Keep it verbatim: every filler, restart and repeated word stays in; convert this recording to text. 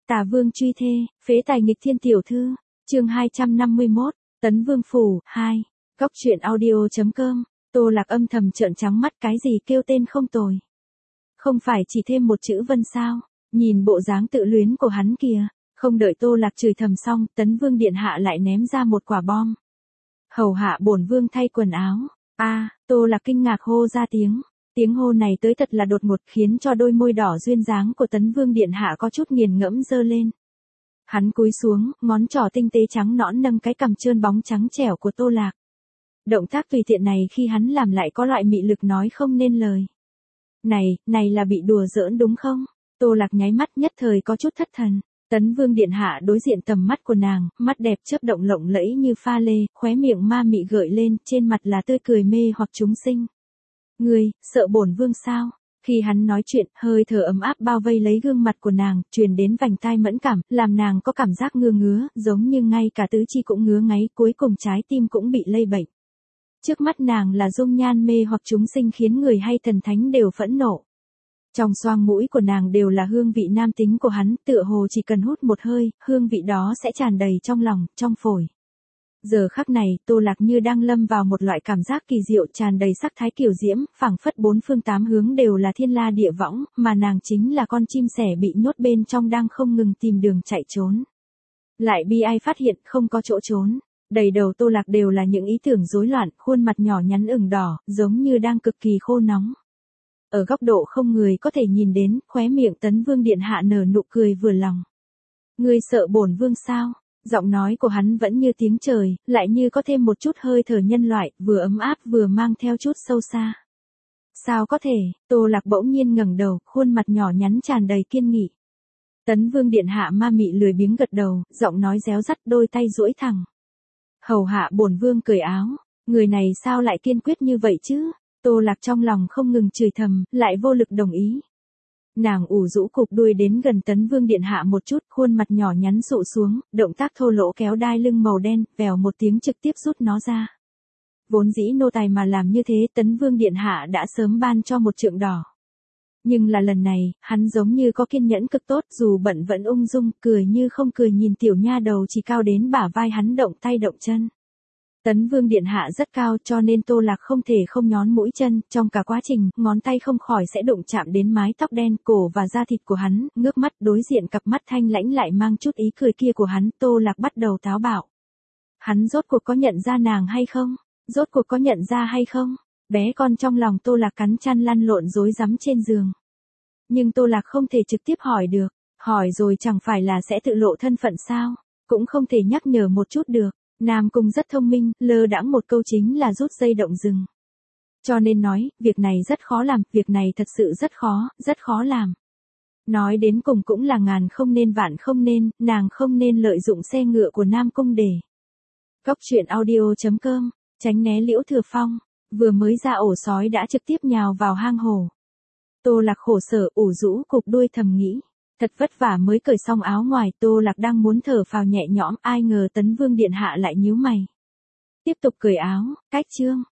Tà Vương truy thê, phế tài nghịch thiên tiểu thư, chương hai trăm năm mươi mốt, Tấn Vương phủ, hai, góc truyện audio.com, Tô Lạc âm thầm trợn trắng mắt cái gì kêu tên không tồi. Không phải chỉ thêm một chữ Vân sao, nhìn bộ dáng tự luyến của hắn kìa, không đợi Tô Lạc chửi thầm xong, Tấn Vương điện hạ lại ném ra một quả bom. Hầu hạ bổn vương thay quần áo, a à, Tô Lạc kinh ngạc hô ra tiếng. Tiếng hô này tới thật là đột ngột khiến cho đôi môi đỏ duyên dáng của Tấn Vương điện hạ có chút nghiền ngẫm dơ lên. Hắn cúi xuống, ngón trỏ tinh tế trắng nõn nâng cái cằm trơn bóng trắng trẻo của Tô Lạc. Động tác tùy tiện này khi hắn làm lại có loại mị lực nói không nên lời. Này, này là bị đùa giỡn đúng không? Tô Lạc nháy mắt nhất thời có chút thất thần. Tấn Vương điện hạ đối diện tầm mắt của nàng, mắt đẹp chớp động lộng lẫy như pha lê, khóe miệng ma mị gợi lên, trên mặt là tươi cười mê hoặc chúng sinh. Ngươi, sợ bổn vương sao? Khi hắn nói chuyện, hơi thở ấm áp bao vây lấy gương mặt của nàng, truyền đến vành tai mẫn cảm, làm nàng có cảm giác ngứa ngứa, giống như ngay cả tứ chi cũng ngứa ngáy, cuối cùng trái tim cũng bị lây bệnh. Trước mắt nàng là dung nhan mê hoặc chúng sinh khiến người hay thần thánh đều phẫn nộ. Trong xoang mũi của nàng đều là hương vị nam tính của hắn, tựa hồ chỉ cần hút một hơi, hương vị đó sẽ tràn đầy trong lòng, trong phổi. Giờ khắc này, Tô Lạc như đang lâm vào một loại cảm giác kỳ diệu tràn đầy sắc thái kiều diễm, phảng phất bốn phương tám hướng đều là thiên la địa võng, mà nàng chính là con chim sẻ bị nhốt bên trong đang không ngừng tìm đường chạy trốn. Lại bi ai phát hiện không có chỗ trốn. Đầy đầu Tô Lạc đều là những ý tưởng rối loạn, khuôn mặt nhỏ nhắn ửng đỏ, giống như đang cực kỳ khô nóng. Ở góc độ không người có thể nhìn đến, khóe miệng Tấn Vương điện hạ nở nụ cười vừa lòng. Ngươi sợ bổn vương sao? Giọng nói của hắn vẫn như tiếng trời, lại như có thêm một chút hơi thở nhân loại, vừa ấm áp vừa mang theo chút sâu xa. Sao có thể? Tô Lạc bỗng nhiên ngẩng đầu, khuôn mặt nhỏ nhắn tràn đầy kiên nghị. Tấn Vương điện hạ ma mị lười biếng gật đầu, giọng nói réo rắt, đôi tay duỗi thẳng. Hầu hạ bổn vương cởi áo, người này sao lại kiên quyết như vậy chứ? Tô Lạc trong lòng không ngừng chửi thầm, lại vô lực đồng ý. Nàng ủ rũ cục đuôi đến gần Tấn Vương điện hạ một chút, khuôn mặt nhỏ nhắn dụ xuống, động tác thô lỗ kéo đai lưng màu đen, vèo một tiếng trực tiếp rút nó ra. Vốn dĩ nô tài mà làm như thế, Tấn Vương điện hạ đã sớm ban cho một trượng đỏ. Nhưng là lần này, hắn giống như có kiên nhẫn cực tốt, dù bận vẫn ung dung, cười như không cười nhìn tiểu nha đầu chỉ cao đến bả vai hắn động tay động chân. Tấn Vương điện hạ rất cao cho nên Tô Lạc không thể không nhón mũi chân, trong cả quá trình, ngón tay không khỏi sẽ đụng chạm đến mái tóc đen, cổ và da thịt của hắn, ngước mắt đối diện cặp mắt thanh lãnh lại mang chút ý cười kia của hắn, Tô Lạc bắt đầu táo bạo. Hắn rốt cuộc có nhận ra nàng hay không? Rốt cuộc có nhận ra hay không? Bé con trong lòng Tô Lạc cắn chăn lăn lộn rối rắm trên giường. Nhưng Tô Lạc không thể trực tiếp hỏi được, hỏi rồi chẳng phải là sẽ tự lộ thân phận sao? Cũng không thể nhắc nhở một chút được. Nam Cung rất thông minh, lơ đãng một câu chính là rút dây động rừng. Cho nên nói, việc này rất khó làm, việc này thật sự rất khó, rất khó làm. Nói đến cùng cũng là ngàn không nên vạn không nên, nàng không nên lợi dụng xe ngựa của Nam Cung để. Góc truyện audio.com, tránh né Liễu Thừa Phong, vừa mới ra ổ sói đã trực tiếp nhào vào hang hổ. Tô Lạc khổ sở ủ rũ cục đuôi thầm nghĩ. Thật vất vả mới cởi xong áo ngoài, Tô Lạc đang muốn thở phào nhẹ nhõm, ai ngờ Tấn Vương điện hạ lại nhíu mày. Tiếp tục cởi áo, cách chương,